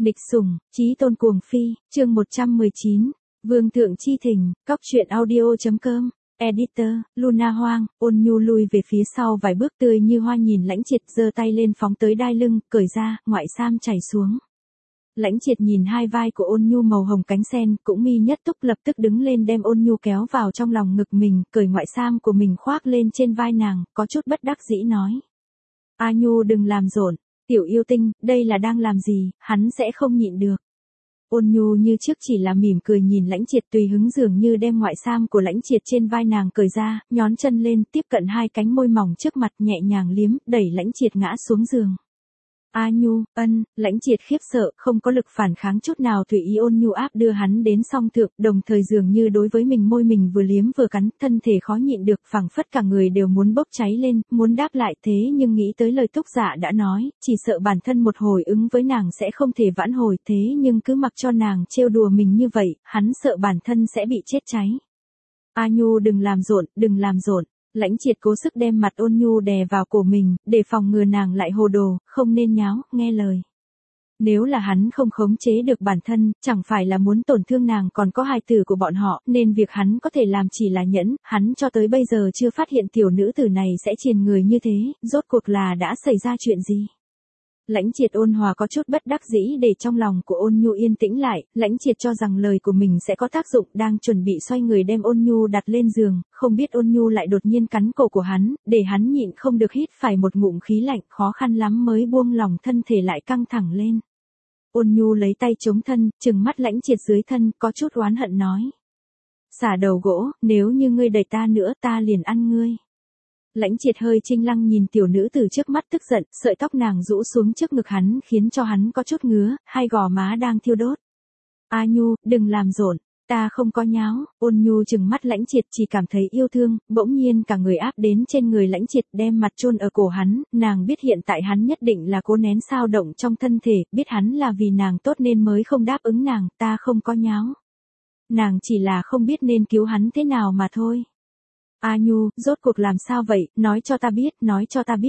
Nịch sủng, chí tôn cuồng phi, chương 119, Vương thượng chi thỉnh, cóc truyện audio.com, editor, Luna Hoang, Ôn Nhu lui về phía sau vài bước tươi như hoa nhìn Lãnh Triệt giơ tay lên phóng tới đai lưng, cởi ra, ngoại sam chảy xuống. Lãnh Triệt nhìn hai vai của Ôn Nhu màu hồng cánh sen, cũng mi nhất túc lập tức đứng lên đem Ôn Nhu kéo vào trong lòng ngực mình, cởi ngoại sam của mình khoác lên trên vai nàng, có chút bất đắc dĩ nói. A Nhu đừng làm rộn, tiểu yêu tinh, đây là đang làm gì, hắn sẽ không nhịn được. Ôn Nhu như trước chỉ là mỉm cười nhìn Lãnh Triệt tùy hứng dường như đem ngoại sam của Lãnh Triệt trên vai nàng cởi ra, nhón chân lên, tiếp cận hai cánh môi mỏng trước mặt nhẹ nhàng liếm, đẩy Lãnh Triệt ngã xuống giường. A Nhu, Lãnh Triệt khiếp sợ, không có lực phản kháng chút nào tùy ý Ôn Nhu áp đưa hắn đến song thượng, đồng thời dường như đối với mình môi mình vừa liếm vừa cắn, thân thể khó nhịn được, phảng phất cả người đều muốn bốc cháy lên, muốn đáp lại thế nhưng nghĩ tới lời Túc Dạ đã nói, chỉ sợ bản thân một hồi ứng với nàng sẽ không thể vãn hồi thế nhưng cứ mặc cho nàng trêu đùa mình như vậy, hắn sợ bản thân sẽ bị chết cháy. A Nhu đừng làm rộn, đừng làm rộn. Lãnh Triệt cố sức đem mặt Ôn Nhu đè vào cổ mình, để phòng ngừa nàng lại hồ đồ, không nên nháo, nghe lời. Nếu là hắn không khống chế được bản thân, chẳng phải là muốn tổn thương nàng còn có hài tử của bọn họ, nên việc hắn có thể làm chỉ là nhẫn, hắn cho tới bây giờ chưa phát hiện tiểu nữ tử này sẽ triền người như thế, rốt cuộc là đã xảy ra chuyện gì. Lãnh Triệt ôn hòa có chút bất đắc dĩ để trong lòng của Ôn Nhu yên tĩnh lại, Lãnh Triệt cho rằng lời của mình sẽ có tác dụng, đang chuẩn bị xoay người đem Ôn Nhu đặt lên giường, không biết Ôn Nhu lại đột nhiên cắn cổ của hắn, để hắn nhịn không được hít phải một ngụm khí lạnh, khó khăn lắm mới buông lòng thân thể lại căng thẳng lên. Ôn Nhu lấy tay chống thân, trừng mắt Lãnh Triệt dưới thân, có chút oán hận nói. Xả đầu gỗ, nếu như ngươi đẩy ta nữa ta liền ăn ngươi. Lãnh Triệt hơi chinh lăng nhìn tiểu nữ từ trước mắt tức giận, sợi tóc nàng rũ xuống trước ngực hắn khiến cho hắn có chút ngứa, hai gò má đang thiêu đốt. A Nhu, đừng làm rộn, ta không có nháo, Ôn Nhu trừng mắt Lãnh Triệt chỉ cảm thấy yêu thương, bỗng nhiên cả người áp đến trên người Lãnh Triệt đem mặt chôn ở cổ hắn, nàng biết hiện tại hắn nhất định là cố nén sao động trong thân thể, biết hắn là vì nàng tốt nên mới không đáp ứng nàng, ta không có nháo. Nàng chỉ là không biết nên cứu hắn thế nào mà thôi. A Nhu, rốt cuộc làm sao vậy, nói cho ta biết, nói cho ta biết.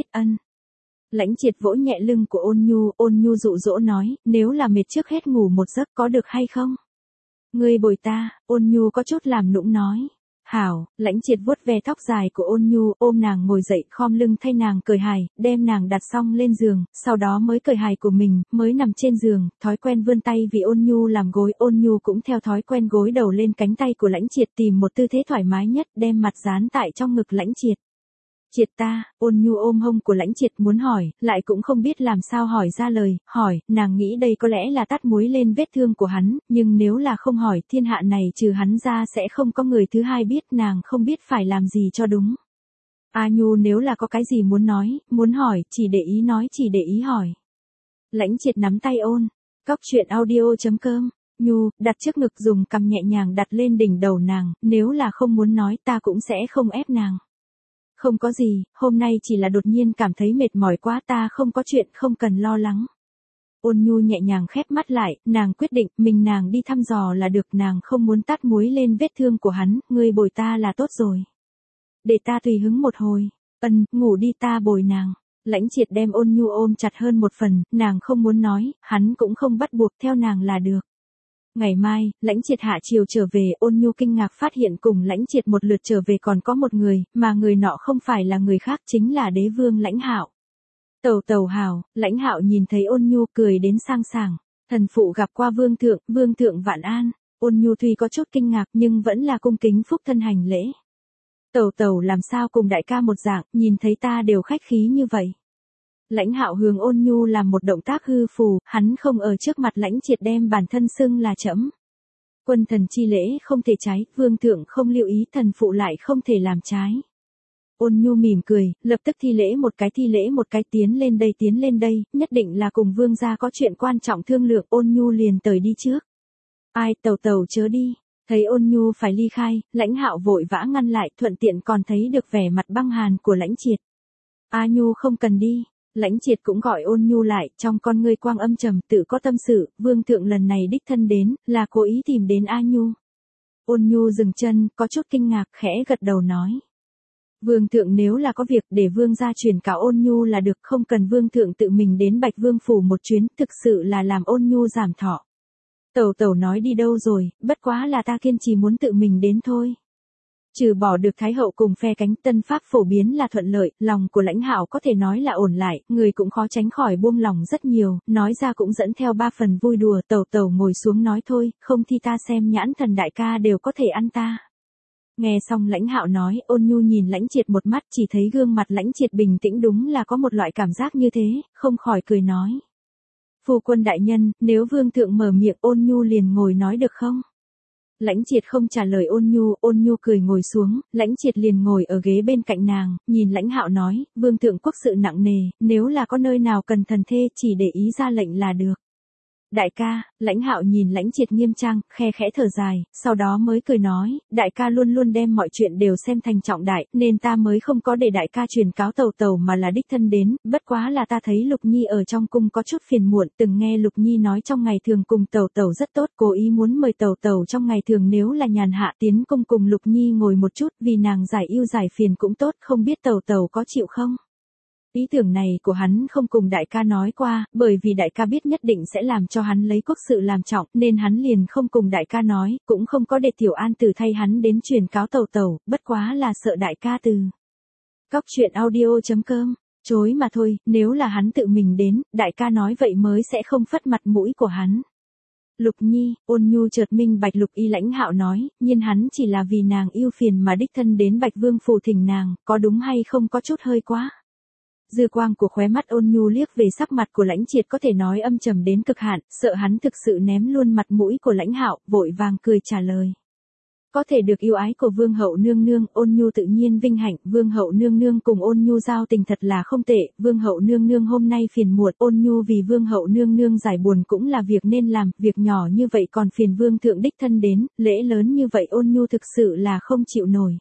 Lãnh Triệt vỗ nhẹ lưng của Ôn Nhu dụ dỗ nói, nếu là mệt trước hết ngủ một giấc có được hay không? Ngươi bồi ta, Ôn Nhu có chút làm nũng nói. Hảo, Lãnh Triệt vuốt ve tóc dài của Ôn Nhu, ôm nàng ngồi dậy, khom lưng thay nàng cởi hài, đem nàng đặt xong lên giường, sau đó mới cởi hài của mình, mới nằm trên giường, thói quen vươn tay vì Ôn Nhu làm gối, Ôn Nhu cũng theo thói quen gối đầu lên cánh tay của Lãnh Triệt tìm một tư thế thoải mái nhất, đem mặt dán tại trong ngực Lãnh Triệt. Triệt ta, Ôn Nhu ôm hông của Lãnh Triệt muốn hỏi, lại cũng không biết làm sao hỏi ra lời, hỏi, nàng nghĩ đây có lẽ là tát muối lên vết thương của hắn, nhưng nếu là không hỏi, thiên hạ này trừ hắn ra sẽ không có người thứ hai biết, nàng không biết phải làm gì cho đúng. A Nhu nếu là có cái gì muốn nói, muốn hỏi, chỉ để ý nói, chỉ để ý hỏi. Lãnh Triệt nắm tay Ôn, cóc truyện audio.com, Nhu, đặt trước ngực dùng cằm nhẹ nhàng đặt lên đỉnh đầu nàng, nếu là không muốn nói ta cũng sẽ không ép nàng. Không có gì, hôm nay chỉ là đột nhiên cảm thấy mệt mỏi quá, ta không có chuyện, không cần lo lắng. Ôn Nhu nhẹ nhàng khép mắt lại, nàng quyết định, nàng đi thăm dò là được, nàng không muốn tát muối lên vết thương của hắn, ngươi bồi ta là tốt rồi. Để ta tùy hứng một hồi, ngủ đi ta bồi nàng. Lãnh Triệt đem Ôn Nhu ôm chặt hơn một phần, nàng không muốn nói, hắn cũng không bắt buộc theo nàng là được. Ngày mai, Lãnh Triệt hạ chiều trở về, Ôn Nhu kinh ngạc phát hiện cùng Lãnh Triệt một lượt trở về còn có một người, mà người nọ không phải là người khác chính là đế vương Lãnh Hạo. Tẩu hảo, Lãnh Hạo nhìn thấy Ôn Nhu cười đến sang sảng, thần phụ gặp qua vương thượng vạn an. Ôn Nhu tuy có chút kinh ngạc nhưng vẫn là cung kính phúc thân hành lễ. Tẩu làm sao cùng đại ca một dạng, nhìn thấy ta đều khách khí như vậy. Lãnh Hạo hướng Ôn Nhu làm một động tác hư phù, hắn không ở trước mặt Lãnh Triệt đem bản thân xưng là trẫm. Quân thần chi lễ không thể trái, vương thượng không lưu ý, thần phụ lại không thể làm trái. Ôn Nhu mỉm cười, lập tức thi lễ một cái tiến lên đây, nhất định là cùng vương gia có chuyện quan trọng thương lượng, Ôn Nhu liền tới đi trước. Ai, tẩu chớ đi. Thấy Ôn Nhu phải ly khai, Lãnh Hạo vội vã ngăn lại, thuận tiện còn thấy được vẻ mặt băng hàn của Lãnh Triệt. A Nhu không cần đi. Lãnh Triệt cũng gọi Ôn Nhu lại, trong con ngươi quang âm trầm, tự có tâm sự, vương thượng lần này đích thân đến, là cố ý tìm đến A Nhu. Ôn Nhu dừng chân, có chút kinh ngạc, khẽ gật đầu nói. Vương thượng nếu là có việc để vương gia truyền cáo Ôn Nhu là được, không cần vương thượng tự mình đến Bạch Vương phủ một chuyến, thực sự là làm Ôn Nhu giảm thọ. Tẩu tẩu nói đi đâu rồi, bất quá là ta kiên trì muốn tự mình đến thôi. Trừ bỏ được Thái hậu cùng phe cánh, tân pháp phổ biến là thuận lợi, lòng của Lãnh Hạo có thể nói là ổn lại, người cũng khó tránh khỏi buông lòng rất nhiều, nói ra cũng dẫn theo 3 phần vui đùa. Tẩu tẩu ngồi xuống nói thôi, không thì ta xem nhãn thần đại ca đều có thể ăn ta. Nghe xong Lãnh Hạo nói, Ôn Nhu nhìn Lãnh Triệt một mắt, chỉ thấy gương mặt Lãnh Triệt bình tĩnh, đúng là có một loại cảm giác như thế, không khỏi cười nói. Phu quân đại nhân, nếu vương thượng mở miệng Ôn Nhu liền ngồi nói được không? Lãnh Triệt không trả lời Ôn Nhu cười ngồi xuống, Lãnh Triệt liền ngồi ở ghế bên cạnh nàng, nhìn Lãnh Hạo nói, vương thượng quốc sự nặng nề, nếu là có nơi nào cần thần thê chỉ để ý ra lệnh là được. Đại ca, Lãnh Hạo nhìn Lãnh Triệt nghiêm trang, khe khẽ thở dài, sau đó mới cười nói, đại ca luôn luôn đem mọi chuyện đều xem thành trọng đại, nên ta mới không có để đại ca truyền cáo tẩu tẩu mà là đích thân đến, bất quá là ta thấy Lục Nhi ở trong cung có chút phiền muộn, từng nghe Lục Nhi nói trong ngày thường cùng tẩu tẩu rất tốt, cố ý muốn mời tẩu tẩu trong ngày thường nếu là nhàn hạ tiến cung cùng Lục Nhi ngồi một chút, vì nàng giải ưu giải phiền cũng tốt, không biết tẩu tẩu có chịu không? Ý tưởng này của hắn không cùng đại ca nói qua, bởi vì đại ca biết nhất định sẽ làm cho hắn lấy quốc sự làm trọng, nên hắn liền không cùng đại ca nói, cũng không có để Tiểu An Tử thay hắn đến truyền cáo tẩu tẩu, bất quá là sợ đại ca từ. Cóc truyện audio.com, chối mà thôi, nếu là hắn tự mình đến, đại ca nói vậy mới sẽ không phất mặt mũi của hắn. Lục Nhi, Ôn Nhu chợt minh bạch Lục Y Lãnh Hạo nói, nhưng hắn chỉ là vì nàng yêu phiền mà đích thân đến Bạch Vương phủ thỉnh nàng, có đúng hay không có chút hơi quá. Dư quang của khóe mắt Ôn Nhu liếc về sắc mặt của Lãnh Triệt có thể nói âm trầm đến cực hạn, sợ hắn thực sự ném luôn mặt mũi của Lãnh Hạo, vội vàng cười trả lời. Có thể được yêu ái của Vương hậu nương nương, Ôn Nhu tự nhiên vinh hạnh, Vương hậu nương nương cùng Ôn Nhu giao tình thật là không tệ, Vương hậu nương nương hôm nay phiền muộn, Ôn Nhu vì Vương hậu nương nương giải buồn cũng là việc nên làm, việc nhỏ như vậy còn phiền Vương thượng đích thân đến, lễ lớn như vậy Ôn Nhu thực sự là không chịu nổi.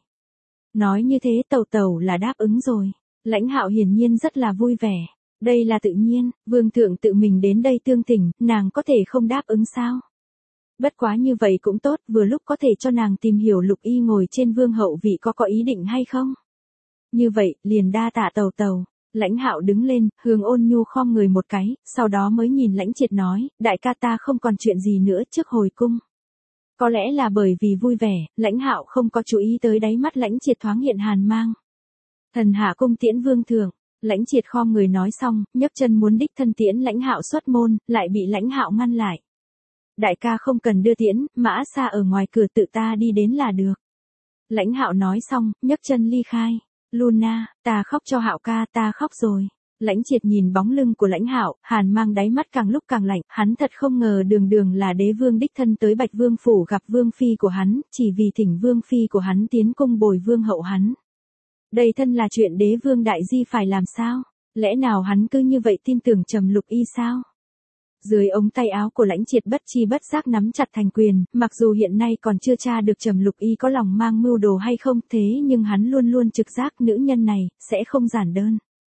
Nói như thế tẩu tẩu là đáp ứng rồi. Lãnh Hạo hiển nhiên rất là vui vẻ. Đây là tự nhiên, vương thượng tự mình đến đây tương tình, nàng có thể không đáp ứng sao? Bất quá như vậy cũng tốt, vừa lúc có thể cho nàng tìm hiểu Lục Y ngồi trên vương hậu vị có ý định hay không? Như vậy, liền đa tạ tẩu tẩu. Lãnh Hạo đứng lên, hướng Ôn Nhu khom người một cái, sau đó mới nhìn Lãnh Triệt nói, đại ca ta không còn chuyện gì nữa trước hồi cung. Có lẽ là bởi vì vui vẻ, Lãnh Hạo không có chú ý tới đáy mắt Lãnh Triệt thoáng hiện hàn mang. Thần hạ cung tiễn vương thượng, Lãnh Triệt khom người nói xong, nhấc chân muốn đích thân tiễn Lãnh Hạo xuất môn, lại bị Lãnh Hạo ngăn lại. Đại ca không cần đưa tiễn, mã xa ở ngoài cửa tự ta đi đến là được. Lãnh Hạo nói xong, nhấc chân ly khai. Luna, ta khóc cho Hạo ca, ta khóc rồi. Lãnh Triệt nhìn bóng lưng của Lãnh Hạo, hàn mang đáy mắt càng lúc càng lạnh, hắn thật không ngờ đường đường là đế vương đích thân tới Bạch Vương phủ gặp vương phi của hắn, chỉ vì thỉnh vương phi của hắn tiến cung bồi vương hậu hắn. Đây thân là chuyện đế vương đại di phải làm sao? Lẽ nào hắn cứ như vậy tin tưởng Trầm Lục Y sao? Dưới ống tay áo của Lãnh Triệt bất chi bất giác nắm chặt thành quyền, mặc dù hiện nay còn chưa tra được Trầm Lục Y có lòng mang mưu đồ hay không, thế nhưng hắn luôn luôn trực giác nữ nhân này sẽ không giản đơn.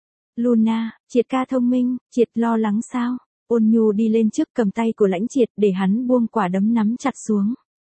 Luna, Triệt ca thông minh, Triệt lo lắng sao? Ôn Nhu đi lên trước cầm tay của Lãnh Triệt để hắn buông quả đấm nắm chặt xuống.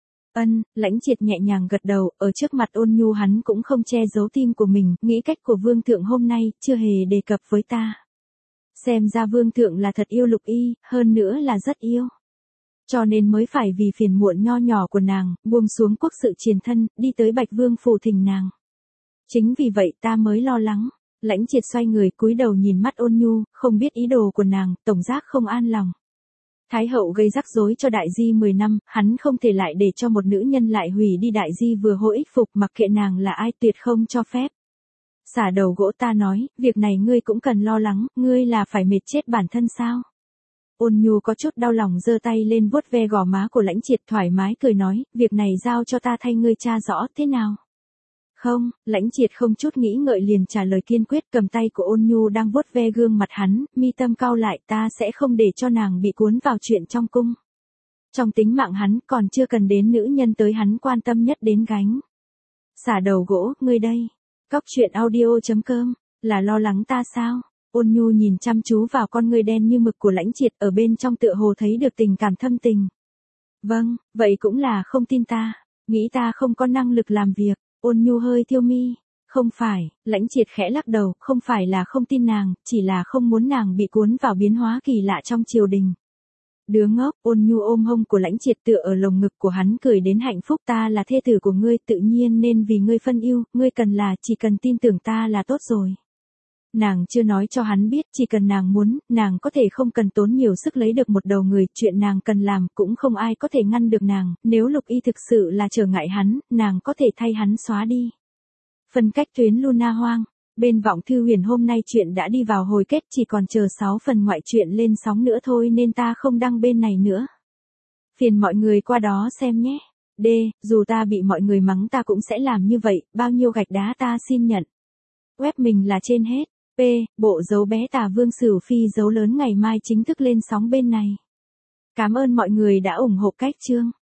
Lãnh Triệt nhẹ nhàng gật đầu, ở trước mặt Ôn Nhu hắn cũng không che giấu tim của mình, nghĩ cách của vương thượng hôm nay, chưa hề đề cập với ta. Xem ra vương thượng là thật yêu Lục Y, hơn nữa là rất yêu. Cho nên mới phải vì phiền muộn nho nhỏ của nàng, buông xuống quốc sự triền thân, đi tới Bạch Vương phủ thỉnh nàng. Chính vì vậy ta mới lo lắng. Lãnh Triệt xoay người cúi đầu nhìn mắt Ôn Nhu, không biết ý đồ của nàng, tổng giác không an lòng. Thái hậu gây rắc rối cho đại di 10 năm, hắn không thể lại để cho một nữ nhân lại hủy đi đại di vừa hô ích phục, mặc kệ nàng là ai, tuyệt không cho phép. Xả đầu gỗ, ta nói, việc này ngươi cũng cần lo lắng, ngươi là phải mệt chết bản thân sao? Ôn Nhu có chút đau lòng giơ tay lên vuốt ve gò má của Lãnh Triệt, thoải mái cười nói, việc này giao cho ta thay ngươi tra rõ thế nào? Không, Lãnh Triệt không chút nghĩ ngợi liền trả lời kiên quyết, cầm tay của Ôn Nhu đang vuốt ve gương mặt hắn, mi tâm cau lại, ta sẽ không để cho nàng bị cuốn vào chuyện trong cung. Trong tính mạng hắn còn chưa cần đến nữ nhân tới hắn quan tâm nhất đến gánh. Xả đầu gỗ, ngươi đây. Cóc truyện audio.com, là lo lắng ta sao? Ôn Nhu nhìn chăm chú vào con ngươi đen như mực của Lãnh Triệt, ở bên trong tựa hồ thấy được tình cảm thâm tình. Vâng, vậy cũng là không tin ta, nghĩ ta không có năng lực làm việc. Ôn Nhu hơi thiêu mi, Không phải, Lãnh Triệt khẽ lắc đầu, không phải là không tin nàng, chỉ là không muốn nàng bị cuốn vào biến hóa kỳ lạ trong triều đình. Đứa ngốc, Ôn Nhu ôm hông của Lãnh Triệt tựa ở lồng ngực của hắn cười đến hạnh phúc, ta là thê tử của ngươi, tự nhiên nên vì ngươi phân ưu, ngươi cần là chỉ cần tin tưởng ta là tốt rồi. Nàng chưa nói cho hắn biết, chỉ cần nàng muốn, nàng có thể không cần tốn nhiều sức lấy được một đầu người, chuyện nàng cần làm cũng không ai có thể ngăn được nàng, nếu Lục Y thực sự là trở ngại hắn, nàng có thể thay hắn xóa đi. Phân cách tuyến Luna Hoang. Bên Vọng Thư Huyền hôm nay chuyện đã đi vào hồi kết, chỉ còn chờ 6 phần ngoại truyện lên sóng nữa thôi nên ta không đăng bên này nữa. Phiền mọi người qua đó xem nhé. D. Dù ta bị mọi người mắng ta cũng sẽ làm như vậy, bao nhiêu gạch đá ta xin nhận. Web mình là trên hết. P. Bộ dấu bé Tà Vương Sửu Phi dấu lớn ngày mai chính thức lên sóng bên này. Cảm ơn mọi người đã ủng hộ cách chương.